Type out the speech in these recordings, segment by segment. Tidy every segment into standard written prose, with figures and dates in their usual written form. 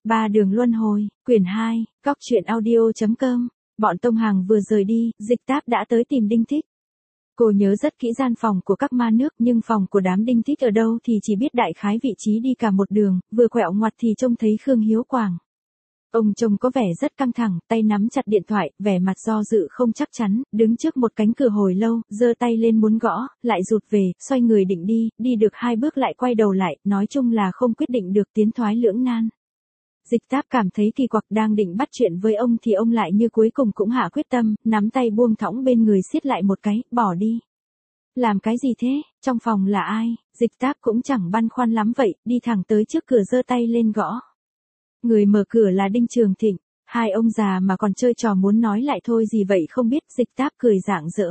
Ba đường luân hồi, quyển 2, góc truyện audio.com. Bọn Tông Hàng vừa rời đi, Dịch Táp đã tới tìm Đinh Thích. Cô nhớ rất kỹ gian phòng của các ma nước, nhưng phòng của đám Đinh Thích ở đâu thì chỉ biết đại khái vị trí đi cả một đường, vừa quẹo ngoặt thì trông thấy Khương Hiếu Quảng. Ông trông có vẻ rất căng thẳng, tay nắm chặt điện thoại, vẻ mặt do dự không chắc chắn, đứng trước một cánh cửa hồi lâu, giơ tay lên muốn gõ, lại rụt về, xoay người định đi được 2 bước lại quay đầu lại, nói chung là không quyết định được, tiến thoái lưỡng nan. Dịch Táp cảm thấy kỳ quặc, đang định bắt chuyện với ông thì ông lại như cuối cùng cũng hạ quyết tâm, nắm tay buông thõng bên người siết lại một cái, bỏ đi. Làm cái gì thế, trong phòng là ai? Dịch Táp cũng chẳng băn khoăn lắm vậy, đi thẳng tới trước cửa giơ tay lên gõ. Người mở cửa là Đinh Trường Thịnh, hai ông già mà còn chơi trò muốn nói lại thôi gì vậy không biết. Dịch Táp cười rạng rỡ.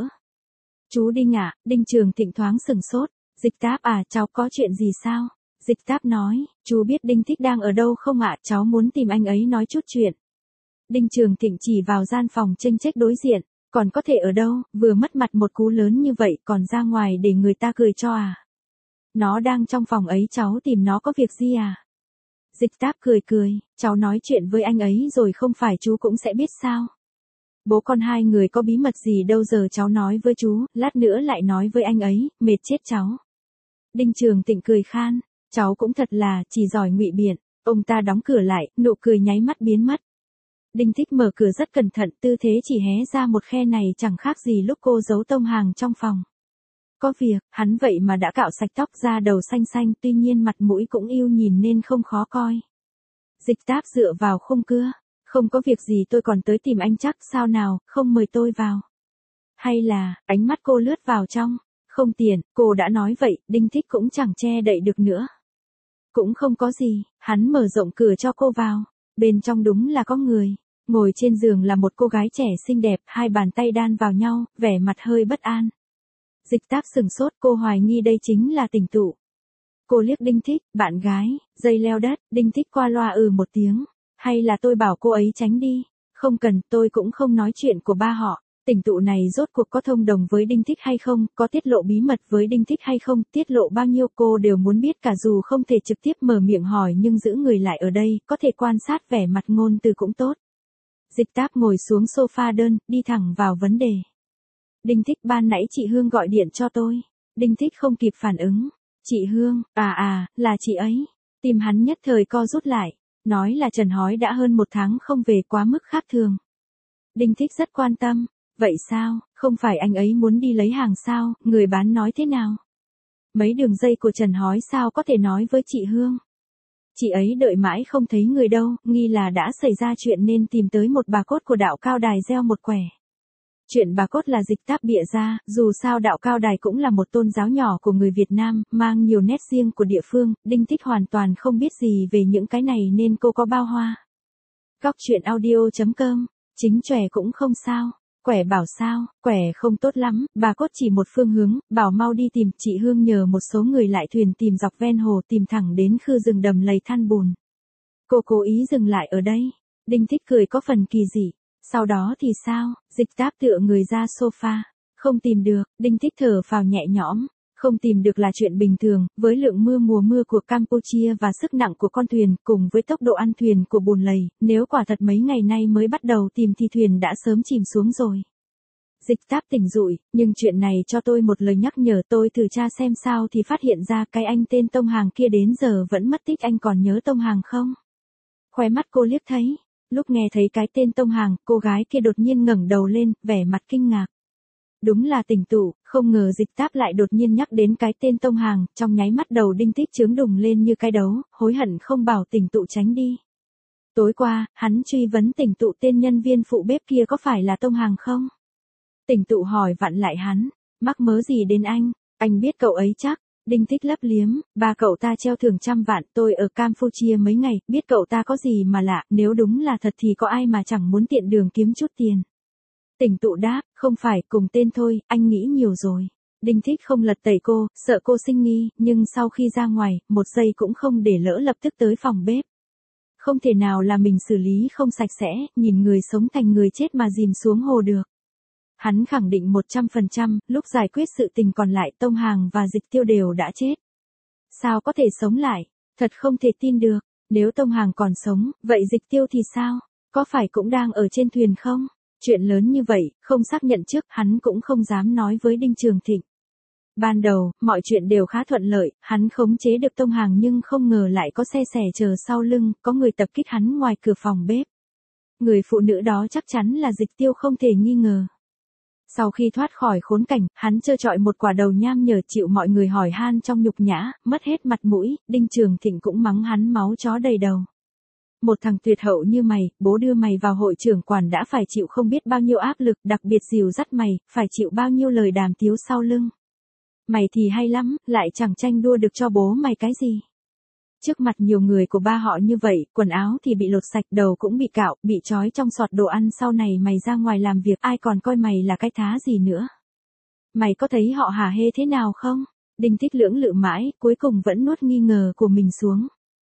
Chú Đinh ạ, Đinh Trường Thịnh thoáng sừng sốt. Dịch Táp à, cháu có chuyện gì sao? Dịch Táp nói, chú biết Đinh Thích đang ở đâu không ạ, cháu muốn tìm anh ấy nói chút chuyện. Đinh Trường Thịnh chỉ vào gian phòng chênh chếch đối diện, còn có thể ở đâu, vừa mất mặt một cú lớn như vậy còn ra ngoài để người ta cười cho à? Nó đang trong phòng ấy, cháu tìm nó có việc gì à? Dịch Táp cười, cháu nói chuyện với anh ấy rồi không phải chú cũng sẽ biết sao? Bố con hai người có bí mật gì đâu, giờ cháu nói với chú, lát nữa lại nói với anh ấy, mệt chết cháu. Đinh Trường Thịnh cười khan, cháu cũng thật là, chỉ giỏi ngụy biện. Ông ta đóng cửa lại, nụ cười nháy mắt biến mất. Đinh Thích mở cửa rất cẩn thận, tư thế chỉ hé ra một khe này chẳng khác gì lúc cô giấu Tông Hàng trong phòng. Có việc, hắn vậy mà đã cạo sạch tóc, da đầu xanh xanh, tuy nhiên mặt mũi cũng yêu nhìn nên không khó coi. Dịch Táp dựa vào khung cưa, không có việc gì, tôi còn tới tìm anh chắc, sao nào, không mời tôi vào? Hay là, ánh mắt cô lướt vào trong, không tiền, cô đã nói vậy, Đinh Thích cũng chẳng che đậy được nữa. Cũng không có gì, hắn mở rộng cửa cho cô vào, bên trong đúng là có người. Ngồi trên giường là một cô gái trẻ xinh đẹp, hai bàn tay đan vào nhau, vẻ mặt hơi bất an. Dịch Táp sừng sốt, cô hoài nghi đây chính là Tình Tụ. Cô liếc Đinh Thích, bạn gái, dây leo đất. Đinh Thích qua loa một tiếng, hay là tôi bảo cô ấy tránh đi? Không cần, tôi cũng không nói chuyện của ba họ. Tình Tụ này rốt cuộc có thông đồng với Đinh Thích hay không, có tiết lộ bí mật với Đinh Thích hay không, tiết lộ bao nhiêu cô đều muốn biết cả, dù không thể trực tiếp mở miệng hỏi nhưng giữ người lại ở đây, có thể quan sát vẻ mặt ngôn từ cũng tốt. Dịch Táp ngồi xuống sofa đơn, đi thẳng vào vấn đề. Đinh Thích, ban nãy chị Hương gọi điện cho tôi. Đinh Thích không kịp phản ứng. Chị Hương, là chị ấy. Tim hắn nhất thời co rút lại. Nói là Trần Hói đã hơn 1 tháng không về, quá mức khác thường. Đinh Thích rất quan tâm. Vậy sao, không phải anh ấy muốn đi lấy hàng sao, người bán nói thế nào? Mấy đường dây của Trần Hói sao có thể nói với chị Hương? Chị ấy đợi mãi không thấy người đâu, nghi là đã xảy ra chuyện nên tìm tới một bà cốt của đạo Cao Đài gieo một quẻ. Chuyện bà cốt là Dịch Táp bịa ra, dù sao đạo Cao Đài cũng là một tôn giáo nhỏ của người Việt Nam, mang nhiều nét riêng của địa phương, Đinh Thích hoàn toàn không biết gì về những cái này nên cô có bao hoa. Góc truyện audio.com, chính chòe cũng không sao. Quẻ bảo sao, quẻ không tốt lắm, bà cốt chỉ một phương hướng, bảo mau đi tìm. Chị Hương nhờ một số người lại thuyền tìm dọc ven hồ, tìm thẳng đến khư rừng đầm lầy than bùn. Cô cố ý dừng lại ở đây. Đinh Thích cười có phần kỳ dị. Sau đó thì sao? Dịch Táp tựa người ra sofa. Không tìm được. Đinh Thích thở phào nhẹ nhõm. Không tìm được là chuyện bình thường, với lượng mưa mùa mưa của Campuchia và sức nặng của con thuyền, cùng với tốc độ ăn thuyền của bùn lầy, nếu quả thật mấy ngày nay mới bắt đầu tìm thì thuyền đã sớm chìm xuống rồi. Dịch Táp tỉnh dụi, nhưng chuyện này cho tôi một lời nhắc nhở, tôi thử tra xem sao thì phát hiện ra cái anh tên Tông Hàng kia đến giờ vẫn mất tích, anh còn nhớ Tông Hàng không? Khóe mắt cô liếc thấy, lúc nghe thấy cái tên Tông Hàng, cô gái kia đột nhiên ngẩng đầu lên, vẻ mặt kinh ngạc. Đúng là Tình Tụ, không ngờ Dịch Táp lại đột nhiên nhắc đến cái tên Tông Hàng, trong nháy mắt đầu Đinh Thích chướng đùng lên như cái đấu, hối hận không bảo Tình Tụ tránh đi. Tối qua, hắn truy vấn Tình Tụ tên nhân viên phụ bếp kia có phải là Tông Hàng không? Tình Tụ hỏi vặn lại hắn, mắc mớ gì đến anh biết cậu ấy chắc. Đinh Thích lấp liếm, ba cậu ta treo thưởng 100 vạn, tôi ở Campuchia mấy ngày, biết cậu ta có gì mà lạ, nếu đúng là thật thì có ai mà chẳng muốn tiện đường kiếm chút tiền. Tình Tụ đáp, không phải, cùng tên thôi, anh nghĩ nhiều rồi. Đinh Thích không lật tẩy cô, sợ cô sinh nghi, nhưng sau khi ra ngoài, 1 giây cũng không để lỡ, lập tức tới phòng bếp. Không thể nào là mình xử lý không sạch sẽ, nhìn người sống thành người chết mà dìm xuống hồ được. Hắn khẳng định 100%, lúc giải quyết sự tình còn lại Tông Hàng và Dịch Tiêu đều đã chết. Sao có thể sống lại? Thật không thể tin được. Nếu Tông Hàng còn sống, vậy Dịch Tiêu thì sao? Có phải cũng đang ở trên thuyền không? Chuyện lớn như vậy, không xác nhận trước, hắn cũng không dám nói với Đinh Trường Thịnh. Ban đầu, mọi chuyện đều khá thuận lợi, hắn khống chế được Tông Hàng nhưng không ngờ lại có xe xẻ chờ sau lưng, có người tập kích hắn ngoài cửa phòng bếp. Người phụ nữ đó chắc chắn là Dịch Tiêu không thể nghi ngờ. Sau khi thoát khỏi khốn cảnh, hắn trơ trọi một quả đầu nham nhở chịu mọi người hỏi han trong nhục nhã, mất hết mặt mũi, Đinh Trường Thịnh cũng mắng hắn máu chó đầy đầu. Một thằng tuyệt hậu như mày, bố đưa mày vào hội trưởng quản đã phải chịu không biết bao nhiêu áp lực, đặc biệt dìu dắt mày, phải chịu bao nhiêu lời đàm tiếu sau lưng. Mày thì hay lắm, lại chẳng tranh đua được cho bố mày cái gì. Trước mặt nhiều người của ba họ như vậy, quần áo thì bị lột sạch, đầu cũng bị cạo, bị trói trong sọt đồ ăn, sau này mày ra ngoài làm việc ai còn coi mày là cái thá gì nữa. Mày có thấy họ hả hê thế nào không? Đinh Thích lưỡng lự mãi, cuối cùng vẫn nuốt nghi ngờ của mình xuống.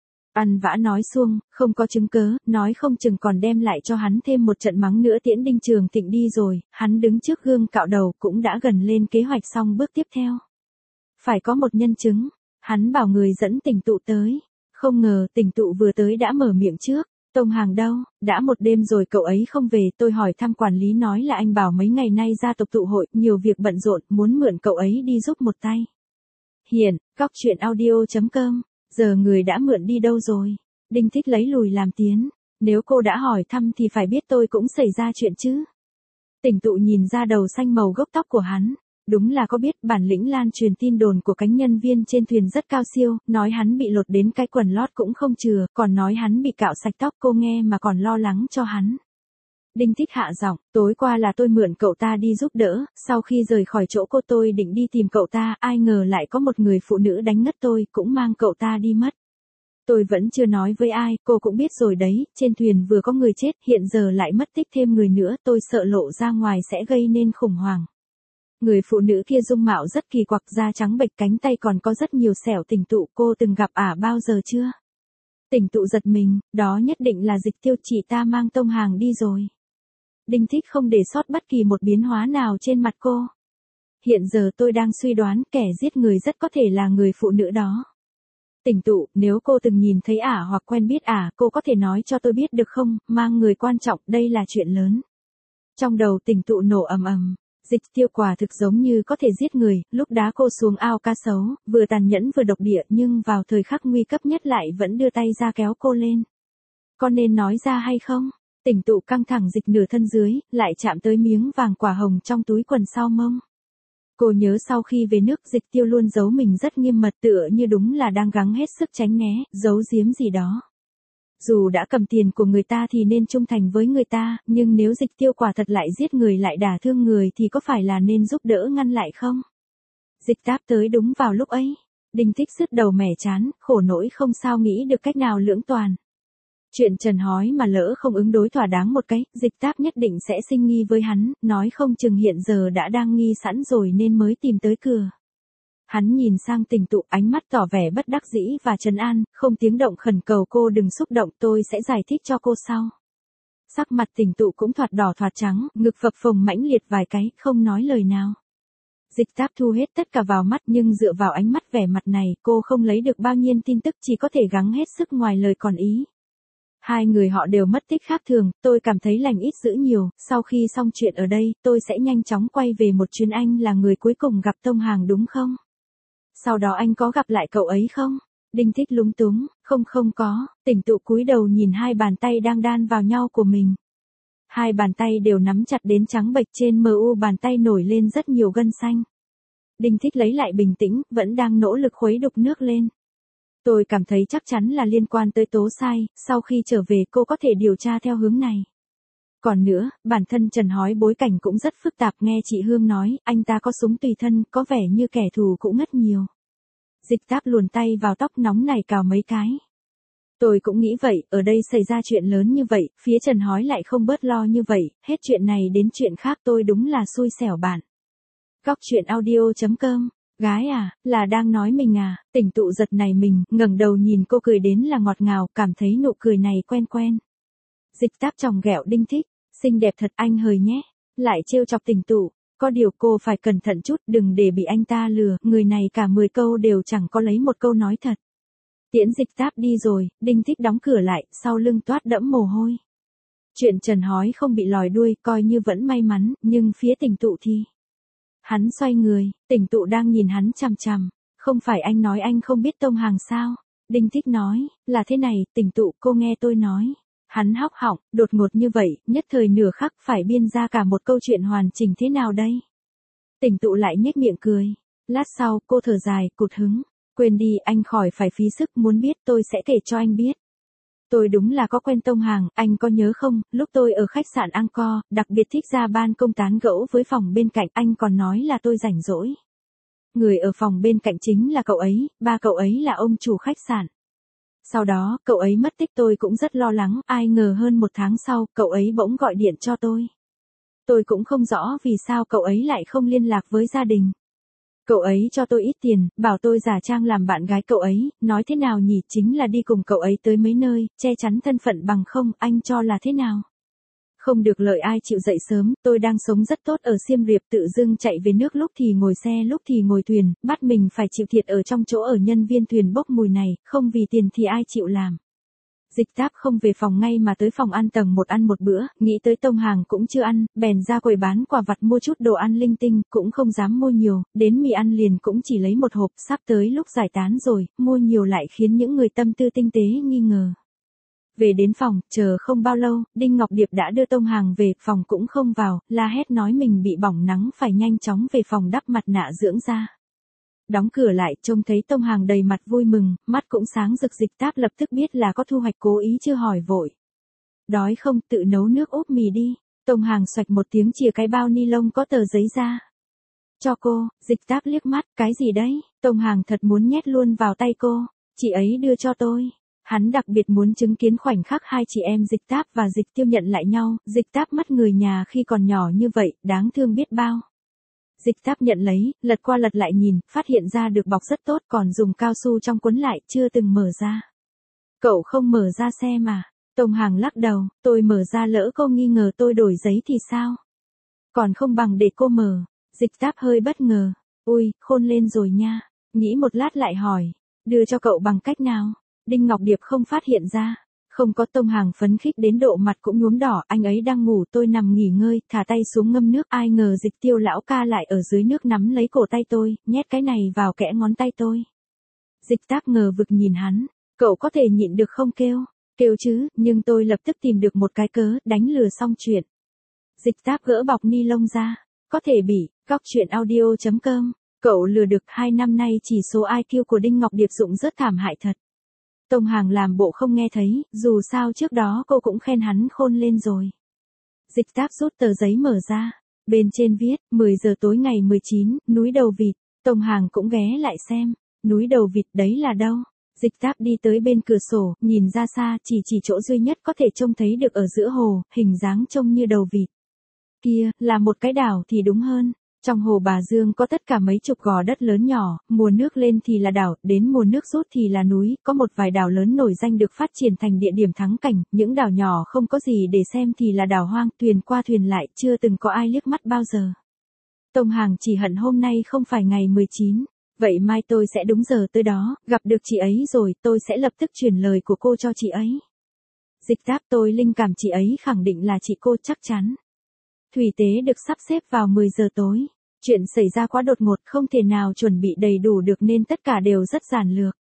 Ăn vã nói xuông, không có chứng cớ, nói không chừng còn đem lại cho hắn thêm một trận mắng nữa tiễn Đinh Trường Thịnh đi rồi, hắn đứng trước gương cạo đầu cũng đã gần lên kế hoạch xong bước tiếp theo. Phải có một nhân chứng, hắn bảo người dẫn Tỉnh Tụ tới, không ngờ Tỉnh Tụ vừa tới đã mở miệng trước, Tông Hàng đâu, đã một đêm rồi cậu ấy không về, tôi hỏi thăm quản lý nói là anh bảo mấy ngày nay gia tộc tụ hội, nhiều việc bận rộn, muốn mượn cậu ấy đi giúp một tay. Hiển, coctruyện.audio.com. Giờ người đã mượn đi đâu rồi? Đinh Thích lấy lùi làm tiến. Nếu cô đã hỏi thăm thì phải biết tôi cũng xảy ra chuyện chứ. Tỉnh Tụ nhìn ra đầu xanh màu gốc tóc của hắn. Đúng là có biết bản lĩnh lan truyền tin đồn của cánh nhân viên trên thuyền rất cao siêu, nói hắn bị lột đến cái quần lót cũng không chừa, còn nói hắn bị cạo sạch tóc, cô nghe mà còn lo lắng cho hắn. Đinh Thích hạ giọng, tối qua là tôi mượn cậu ta đi giúp đỡ, sau khi rời khỏi chỗ cô tôi định đi tìm cậu ta, ai ngờ lại có một người phụ nữ đánh ngất tôi, cũng mang cậu ta đi mất. Tôi vẫn chưa nói với ai, cô cũng biết rồi đấy, trên thuyền vừa có người chết, hiện giờ lại mất tích thêm người nữa, tôi sợ lộ ra ngoài sẽ gây nên khủng hoảng. Người phụ nữ kia dung mạo rất kỳ quặc, da trắng bệch, cánh tay còn có rất nhiều sẹo. Tỉnh Tụ, cô từng gặp ả bao giờ chưa? Tỉnh Tụ giật mình, đó nhất định là Dịch Tiêu, chị ta mang Tông Hàng đi rồi. Đinh Thích không để sót bất kỳ một biến hóa nào trên mặt cô. Hiện giờ tôi đang suy đoán kẻ giết người rất có thể là người phụ nữ đó. Tỉnh Tụ, nếu cô từng nhìn thấy ả hoặc quen biết ả, cô có thể nói cho tôi biết được không, mang người quan trọng, đây là chuyện lớn. Trong đầu Tỉnh Tụ nổ ầm ầm. Dịch Tiêu quả thực giống như có thể giết người, lúc đá cô xuống ao cá sấu, vừa tàn nhẫn vừa độc địa nhưng vào thời khắc nguy cấp nhất lại vẫn đưa tay ra kéo cô lên. Có nên nói ra hay không? Tỉnh Tụ căng thẳng dịch nửa thân dưới, lại chạm tới miếng vàng quả hồng trong túi quần sau mông. Cô nhớ sau khi về nước Dịch Tiêu luôn giấu mình rất nghiêm mật, tựa như đúng là đang gắng hết sức tránh né, giấu giếm gì đó. Dù đã cầm tiền của người ta thì nên trung thành với người ta, nhưng nếu Dịch Tiêu quả thật lại giết người lại đả thương người thì có phải là nên giúp đỡ ngăn lại không? Dịch Táp tới đúng vào lúc ấy. Đinh Thích sứt đầu mẻ chán, khổ nỗi không sao nghĩ được cách nào lưỡng toàn. Chuyện Trần Hói mà lỡ không ứng đối thỏa đáng một cái, Dịch Táp nhất định sẽ sinh nghi với hắn, nói không chừng hiện giờ đã đang nghi sẵn rồi nên mới tìm tới cửa. Hắn nhìn sang Tỉnh Tụ, ánh mắt tỏ vẻ bất đắc dĩ và trấn an, không tiếng động khẩn cầu cô đừng xúc động, tôi sẽ giải thích cho cô sau. Sắc mặt Tỉnh Tụ cũng thoạt đỏ thoạt trắng, ngực phập phồng mãnh liệt vài cái, không nói lời nào. Dịch Táp thu hết tất cả vào mắt nhưng dựa vào ánh mắt vẻ mặt này, cô không lấy được bao nhiêu tin tức, chỉ có thể gắng hết sức ngoài lời còn ý. Hai người họ đều mất tích khác thường, tôi cảm thấy lành ít dữ nhiều, sau khi xong chuyện ở đây, tôi sẽ nhanh chóng quay về một chuyến. Anh là người cuối cùng gặp Tông Hàng đúng không? Sau đó anh có gặp lại cậu ấy không? Đinh Thích lúng túng, không có. Tỉnh Tụ cúi đầu nhìn hai bàn tay đang đan vào nhau của mình. Hai bàn tay đều nắm chặt đến trắng bệch, trên mu bàn tay nổi lên rất nhiều gân xanh. Đinh Thích lấy lại bình tĩnh, vẫn đang nỗ lực khuấy đục nước lên. Tôi cảm thấy chắc chắn là liên quan tới Tố Sai, sau khi trở về cô có thể điều tra theo hướng này. Còn nữa, bản thân Trần Hói bối cảnh cũng rất phức tạp, nghe chị Hương nói, anh ta có súng tùy thân, có vẻ như kẻ thù cũng ngất nhiều. Dịch Táp luồn tay vào tóc nóng này cào mấy cái. Tôi cũng nghĩ vậy, ở đây xảy ra chuyện lớn như vậy, phía Trần Hói lại không bớt lo như vậy, hết chuyện này đến chuyện khác, tôi đúng là xui xẻo bạn. Coctruyện.audio.com. Gái à, là đang nói mình à? Tỉnh Tụ giật này mình, ngẩng đầu nhìn cô cười đến là ngọt ngào, cảm thấy nụ cười này quen quen. Dịch Táp chòng ghẹo Đinh Thích, xinh đẹp thật anh hời nhé, lại trêu chọc Tỉnh Tụ, có điều cô phải cẩn thận chút, đừng để bị anh ta lừa, người này cả 10 câu đều chẳng có lấy một câu nói thật. Tiễn Dịch Táp đi rồi, Đinh Thích đóng cửa lại, sau lưng toát đẫm mồ hôi. Chuyện Trần Hói không bị lòi đuôi, coi như vẫn may mắn, nhưng phía Tỉnh Tụ thì... Hắn xoay người, Tỉnh Tụ đang nhìn hắn chằm chằm. Không phải anh nói anh không biết tông hàng sao? Đinh Thích nói, là thế này, Tỉnh Tụ, cô nghe tôi nói. Hắn hóc họng, đột ngột như vậy, nhất thời nửa khắc phải biên ra cả một câu chuyện hoàn chỉnh thế nào đây? Tỉnh Tụ lại nhếch miệng cười. Lát sau, cô thở dài, cụt hứng. Quên đi, anh khỏi phải phí sức, muốn biết tôi sẽ kể cho anh biết. Tôi đúng là có quen tông hàng, anh có nhớ không, lúc tôi ở khách sạn Angkor, đặc biệt thích ra ban công tán gẫu với phòng bên cạnh, anh còn nói là tôi rảnh rỗi. Người ở phòng bên cạnh chính là cậu ấy, ba cậu ấy là ông chủ khách sạn. Sau đó, cậu ấy mất tích tôi cũng rất lo lắng, ai ngờ hơn một tháng sau, cậu ấy bỗng gọi điện cho tôi. Tôi cũng không rõ vì sao cậu ấy lại không liên lạc với gia đình. Cậu ấy cho tôi ít tiền, bảo tôi giả trang làm bạn gái cậu ấy, nói thế nào nhỉ, chính là đi cùng cậu ấy tới mấy nơi, che chắn thân phận bằng không, anh cho là thế nào? Không được lợi ai chịu dậy sớm, tôi đang sống rất tốt ở Siem Reap, tự dưng chạy về nước lúc thì ngồi xe lúc thì ngồi thuyền, bắt mình phải chịu thiệt ở trong chỗ ở nhân viên thuyền bốc mùi này, không vì tiền thì ai chịu làm. Dịch Táp không về phòng ngay mà tới phòng ăn tầng 1 ăn một bữa, nghĩ tới tông hàng cũng chưa ăn, bèn ra quầy bán quà vặt mua chút đồ ăn linh tinh, cũng không dám mua nhiều, đến mì ăn liền cũng chỉ lấy một hộp, sắp tới lúc giải tán rồi, mua nhiều lại khiến những người tâm tư tinh tế nghi ngờ. Về đến phòng, chờ không bao lâu, Đinh Ngọc Điệp đã đưa tông hàng về, phòng cũng không vào, la hét nói mình bị bỏng nắng phải nhanh chóng về phòng đắp mặt nạ dưỡng da. Đóng cửa lại, trông thấy tông hàng đầy mặt vui mừng, mắt cũng sáng rực. Dịch Táp lập tức biết là có thu hoạch, cố ý chưa hỏi vội. Đói không, tự nấu nước úp mì đi. Tông hàng xoạch một tiếng chìa cái bao ni lông có tờ giấy ra. Cho cô. Dịch Táp liếc mắt, cái gì đấy? Tông hàng thật muốn nhét luôn vào tay cô. Chị ấy đưa cho tôi. Hắn đặc biệt muốn chứng kiến khoảnh khắc hai chị em Dịch Táp và Dịch Tiêu nhận lại nhau. Dịch Táp mất người nhà khi còn nhỏ như vậy, đáng thương biết bao. Dịch Táp nhận lấy, lật qua lật lại nhìn, phát hiện ra được bọc rất tốt, còn dùng cao su trong cuốn lại, chưa từng mở ra. Cậu không mở ra xem à? Tông hàng lắc đầu, tôi mở ra lỡ cô nghi ngờ tôi đổi giấy thì sao? Còn không bằng để cô mở. Dịch Táp hơi bất ngờ. Ui, khôn lên rồi nha. Nghĩ một lát lại hỏi. Đưa cho cậu bằng cách nào? Đinh Ngọc Điệp không phát hiện ra. Không có. Tông hàng phấn khích đến độ mặt cũng nhuốm đỏ, anh ấy đang ngủ, tôi nằm nghỉ ngơi, thả tay xuống ngâm nước, ai ngờ Dịch Tiêu lão ca lại ở dưới nước nắm lấy cổ tay tôi, nhét cái này vào kẽ ngón tay tôi. Dịch Táp ngờ vực nhìn hắn, cậu có thể nhịn được không? Kêu chứ, nhưng tôi lập tức tìm được một cái cớ, đánh lừa xong chuyện. Dịch Táp gỡ bọc ni lông ra, có thể bị, gocchuyenaudio.com, cậu lừa được. 2 năm nay chỉ số IQ của Đinh Ngọc Điệp rụng rất thảm hại thật. Tông hàng làm bộ không nghe thấy, dù sao trước đó cô cũng khen hắn khôn lên rồi. Dịch Táp rút tờ giấy mở ra, bên trên viết, 10 giờ tối ngày 19, núi Đầu Vịt. Tông hàng cũng ghé lại xem, núi Đầu Vịt đấy là đâu? Dịch Táp đi tới bên cửa sổ, nhìn ra xa, chỉ chỗ duy nhất có thể trông thấy được ở giữa hồ, hình dáng trông như đầu vịt. Kia, là một cái đảo thì đúng hơn. Trong hồ Bà Dương có tất cả mấy chục gò đất lớn nhỏ, mùa nước lên thì là đảo, đến mùa nước rút thì là núi, có một vài đảo lớn nổi danh được phát triển thành địa điểm thắng cảnh, những đảo nhỏ không có gì để xem thì là đảo hoang, thuyền qua thuyền lại, chưa từng có ai liếc mắt bao giờ. Tông hàng chỉ hận hôm nay không phải ngày 19, vậy mai tôi sẽ đúng giờ tới đó, gặp được chị ấy rồi, tôi sẽ lập tức truyền lời của cô cho chị ấy. Dịch Táp, tôi linh cảm chị ấy khẳng định là chị cô, chắc chắn. Thủy tế được sắp xếp vào 10 giờ tối. Chuyện xảy ra quá đột ngột, không thể nào chuẩn bị đầy đủ được nên tất cả đều rất giản lược.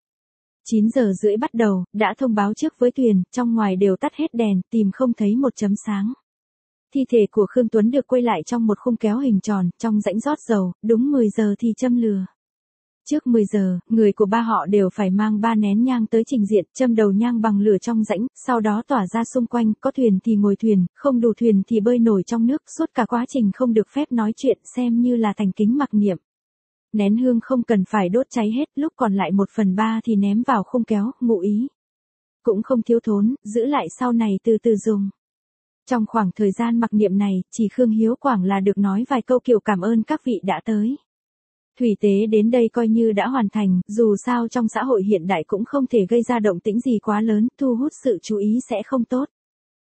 9 giờ rưỡi bắt đầu, đã thông báo trước với thuyền, trong ngoài đều tắt hết đèn, tìm không thấy một chấm sáng. Thi thể của Khương Tuấn được quay lại trong một khung kéo hình tròn, trong rãnh rót dầu, đúng 10 giờ thì châm lửa. Trước 10 giờ, người của ba họ đều phải mang 3 nén nhang tới trình diện, châm đầu nhang bằng lửa trong rãnh, sau đó tỏa ra xung quanh, có thuyền thì ngồi thuyền, không đủ thuyền thì bơi nổi trong nước, suốt cả quá trình không được phép nói chuyện, xem như là thành kính mặc niệm. Nén hương không cần phải đốt cháy hết, lúc còn lại 1/3 thì ném vào khung kéo, ngụ ý. Cũng không thiếu thốn, giữ lại sau này từ từ dùng. Trong khoảng thời gian mặc niệm này, chỉ Khương Hiếu Quảng là được nói vài câu kiểu cảm ơn các vị đã tới. Thủy tế đến đây coi như đã hoàn thành, dù sao trong xã hội hiện đại cũng không thể gây ra động tĩnh gì quá lớn, thu hút sự chú ý sẽ không tốt.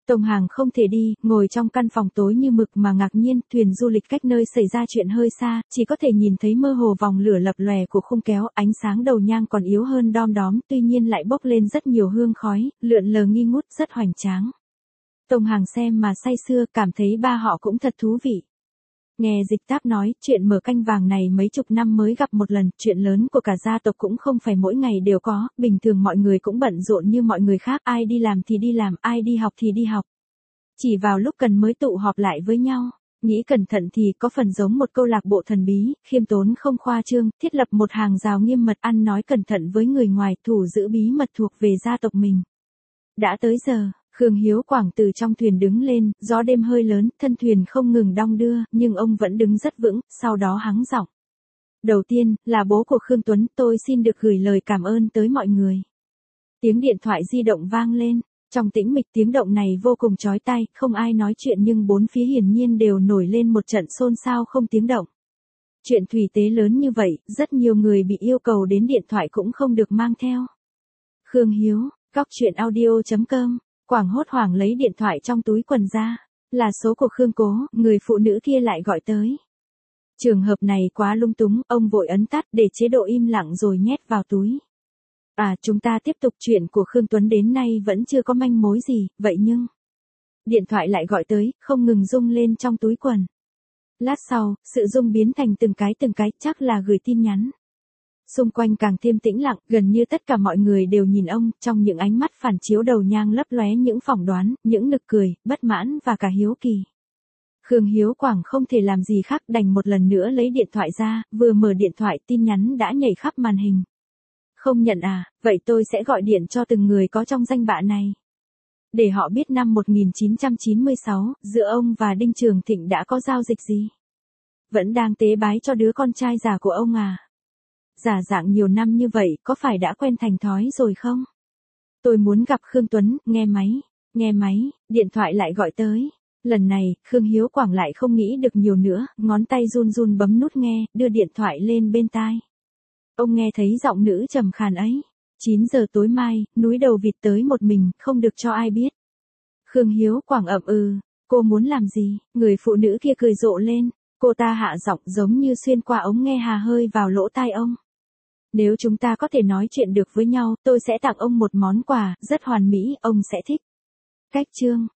Tông Hàng không thể đi, ngồi trong căn phòng tối như mực mà ngạc nhiên, thuyền du lịch cách nơi xảy ra chuyện hơi xa, chỉ có thể nhìn thấy mơ hồ vòng lửa lập lòe của khung kéo, ánh sáng đầu nhang còn yếu hơn đom đóm, tuy nhiên lại bốc lên rất nhiều hương khói, lượn lờ nghi ngút, rất hoành tráng. Tông Hàng xem mà say sưa, cảm thấy ba họ cũng thật thú vị. Nghe Dịch Táp nói, chuyện mở canh vàng này mấy chục năm mới gặp một lần, chuyện lớn của cả gia tộc cũng không phải mỗi ngày đều có, bình thường mọi người cũng bận rộn như mọi người khác, ai đi làm thì đi làm, ai đi học thì đi học. Chỉ vào lúc cần mới tụ họp lại với nhau. Nghĩ cẩn thận thì có phần giống một câu lạc bộ thần bí, khiêm tốn không khoa trương, thiết lập một hàng rào nghiêm mật, ăn nói cẩn thận với người ngoài, thủ giữ bí mật thuộc về gia tộc mình. Đã tới giờ. Khương Hiếu Quảng từ trong thuyền đứng lên, gió đêm hơi lớn, thân thuyền không ngừng đong đưa, nhưng ông vẫn đứng rất vững, sau đó hắng giọng. Đầu tiên, là bố của Khương Tuấn, tôi xin được gửi lời cảm ơn tới mọi người. Tiếng điện thoại di động vang lên, trong tĩnh mịch tiếng động này vô cùng chói tai, không ai nói chuyện nhưng bốn phía hiển nhiên đều nổi lên một trận xôn xao không tiếng động. Chuyện thủy tế lớn như vậy, rất nhiều người bị yêu cầu đến điện thoại cũng không được mang theo. Khương Hiếu, Góc Chuyện Audio.com. Quảng hốt hoảng lấy điện thoại trong túi quần ra. Là số của Khương Cố, người phụ nữ kia lại gọi tới. Trường hợp này quá lung túng, ông vội ấn tắt để chế độ im lặng rồi nhét vào túi. Chúng ta tiếp tục chuyện của Khương Tuấn đến nay vẫn chưa có manh mối gì, vậy nhưng... Điện thoại lại gọi tới, không ngừng rung lên trong túi quần. Lát sau, sự rung biến thành từng cái, chắc là gửi tin nhắn. Xung quanh càng thêm tĩnh lặng, gần như tất cả mọi người đều nhìn ông, trong những ánh mắt phản chiếu đầu nhang lấp lóe những phỏng đoán, những nực cười, bất mãn và cả hiếu kỳ. Khương Hiếu Quảng không thể làm gì khác, đành một lần nữa lấy điện thoại ra, vừa mở điện thoại tin nhắn đã nhảy khắp màn hình. Không nhận vậy tôi sẽ gọi điện cho từng người có trong danh bạ này. Để họ biết năm 1996, giữa ông và Đinh Trường Thịnh đã có giao dịch gì. Vẫn đang tế bái cho đứa con trai già của ông Giả dạng nhiều năm như vậy, có phải đã quen thành thói rồi không? Tôi muốn gặp Khương Tuấn, nghe máy, điện thoại lại gọi tới. Lần này, Khương Hiếu Quảng lại không nghĩ được nhiều nữa, ngón tay run run bấm nút nghe, đưa điện thoại lên bên tai. Ông nghe thấy giọng nữ trầm khàn ấy. 9 giờ tối mai, núi Đầu Vịt tới một mình, không được cho ai biết. Khương Hiếu Quảng ậm cô muốn làm gì? Người phụ nữ kia cười rộ lên. Cô ta hạ giọng giống như xuyên qua ống nghe hà hơi vào lỗ tai ông. Nếu chúng ta có thể nói chuyện được với nhau, tôi sẽ tặng ông một món quà, rất hoàn mỹ, ông sẽ thích. Cách chương